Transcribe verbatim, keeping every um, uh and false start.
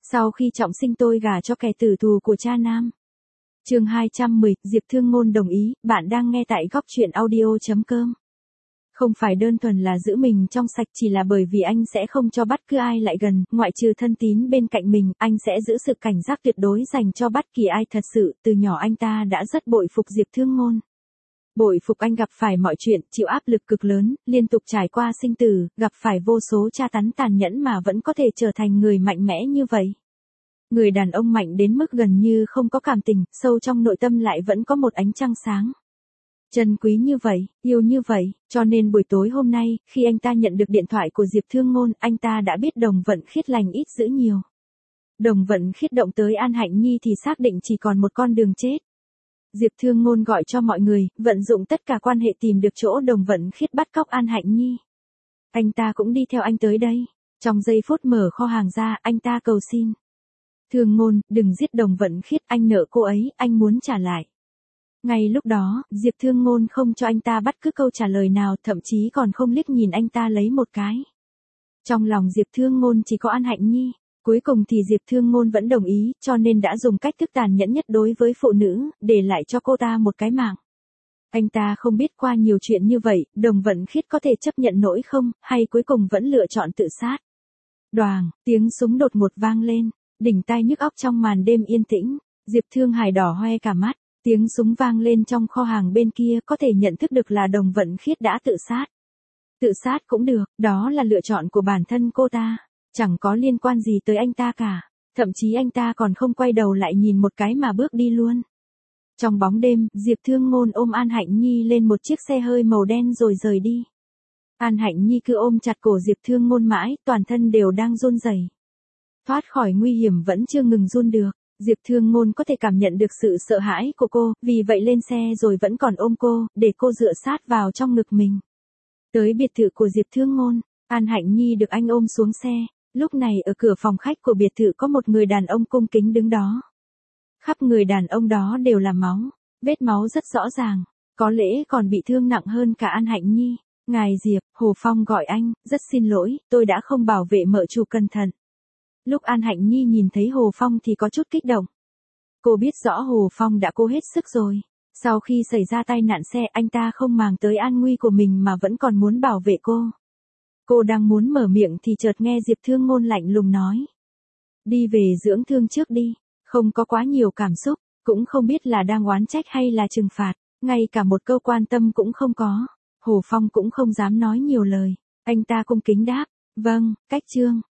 Sau khi trọng sinh tôi gả cho kẻ tử thù của cha nam. Chương hai trăm mười, Diệp Thương Ngôn đồng ý, bạn đang nghe tại góc truyện audio chấm com. Không phải đơn thuần là giữ mình trong sạch, chỉ là bởi vì anh sẽ không cho bất cứ ai lại gần, ngoại trừ thân tín bên cạnh mình, anh sẽ giữ sự cảnh giác tuyệt đối dành cho bất kỳ ai. Thật sự, từ nhỏ anh ta đã rất bội phục Diệp Thương Ngôn. Bội phục anh gặp phải mọi chuyện, chịu áp lực cực lớn, liên tục trải qua sinh tử, gặp phải vô số tra tấn tàn nhẫn mà vẫn có thể trở thành người mạnh mẽ như vậy. Người đàn ông mạnh đến mức gần như không có cảm tình, sâu trong nội tâm lại vẫn có một ánh trăng sáng. Trân quý như vậy, yêu như vậy, cho nên buổi tối hôm nay, khi anh ta nhận được điện thoại của Diệp Thương Ngôn, anh ta đã biết Đồng Vận Khiết lành ít dữ nhiều. Đồng Vận Khiết động tới An Hạnh Nhi thì xác định chỉ còn một con đường chết. Diệp Thương Ngôn gọi cho mọi người, vận dụng tất cả quan hệ tìm được chỗ Đồng Vận Khiết bắt cóc An Hạnh Nhi. Anh ta cũng đi theo anh tới đây. Trong giây phút mở kho hàng ra, anh ta cầu xin. Thương Ngôn, đừng giết Đồng Vận Khiết, anh nợ cô ấy, anh muốn trả lại. Ngay lúc đó, Diệp Thương Ngôn không cho anh ta bắt cứ câu trả lời nào, thậm chí còn không liếc nhìn anh ta lấy một cái. Trong lòng Diệp Thương Ngôn chỉ có An Hạnh Nhi. Cuối cùng thì Diệp Thương Ngôn vẫn đồng ý, cho nên đã dùng cách thức tàn nhẫn nhất đối với phụ nữ, để lại cho cô ta một cái mạng. Anh ta không biết qua nhiều chuyện như vậy, Đồng Vận Khiết có thể chấp nhận nổi không, hay cuối cùng vẫn lựa chọn tự sát. Đoàng, tiếng súng đột ngột vang lên, đỉnh tai nhức óc trong màn đêm yên tĩnh, Diệp Thương Hải đỏ hoe cả mắt, tiếng súng vang lên trong kho hàng bên kia có thể nhận thức được là Đồng Vận Khiết đã tự sát. Tự sát cũng được, đó là lựa chọn của bản thân cô ta. Chẳng có liên quan gì tới anh ta cả, thậm chí anh ta còn không quay đầu lại nhìn một cái mà bước đi luôn. Trong bóng đêm, Diệp Thương Ngôn ôm An Hạnh Nhi lên một chiếc xe hơi màu đen rồi rời đi. An Hạnh Nhi cứ ôm chặt cổ Diệp Thương Ngôn mãi, toàn thân đều đang run rẩy. Thoát khỏi nguy hiểm vẫn chưa ngừng run được, Diệp Thương Ngôn có thể cảm nhận được sự sợ hãi của cô, vì vậy lên xe rồi vẫn còn ôm cô, để cô dựa sát vào trong ngực mình. Tới biệt thự của Diệp Thương Ngôn, An Hạnh Nhi được anh ôm xuống xe. Lúc này ở cửa phòng khách của biệt thự có một người đàn ông cung kính đứng đó. Khắp người đàn ông đó đều là máu, vết máu rất rõ ràng, có lẽ còn bị thương nặng hơn cả An Hạnh Nhi. Ngài Diệp, Hồ Phong gọi anh, rất xin lỗi, tôi đã không bảo vệ mợ chủ cẩn thận. Lúc An Hạnh Nhi nhìn thấy Hồ Phong thì có chút kích động. Cô biết rõ Hồ Phong đã cố hết sức rồi. Sau khi xảy ra tai nạn xe, anh ta không màng tới an nguy của mình mà vẫn còn muốn bảo vệ cô. Cô đang muốn mở miệng thì chợt nghe Diệp Thương Ngôn lạnh lùng nói. Đi về dưỡng thương trước đi, không có quá nhiều cảm xúc, cũng không biết là đang oán trách hay là trừng phạt, ngay cả một câu quan tâm cũng không có. Hồ Phong cũng không dám nói nhiều lời, anh ta cung kính đáp, vâng, cách chương.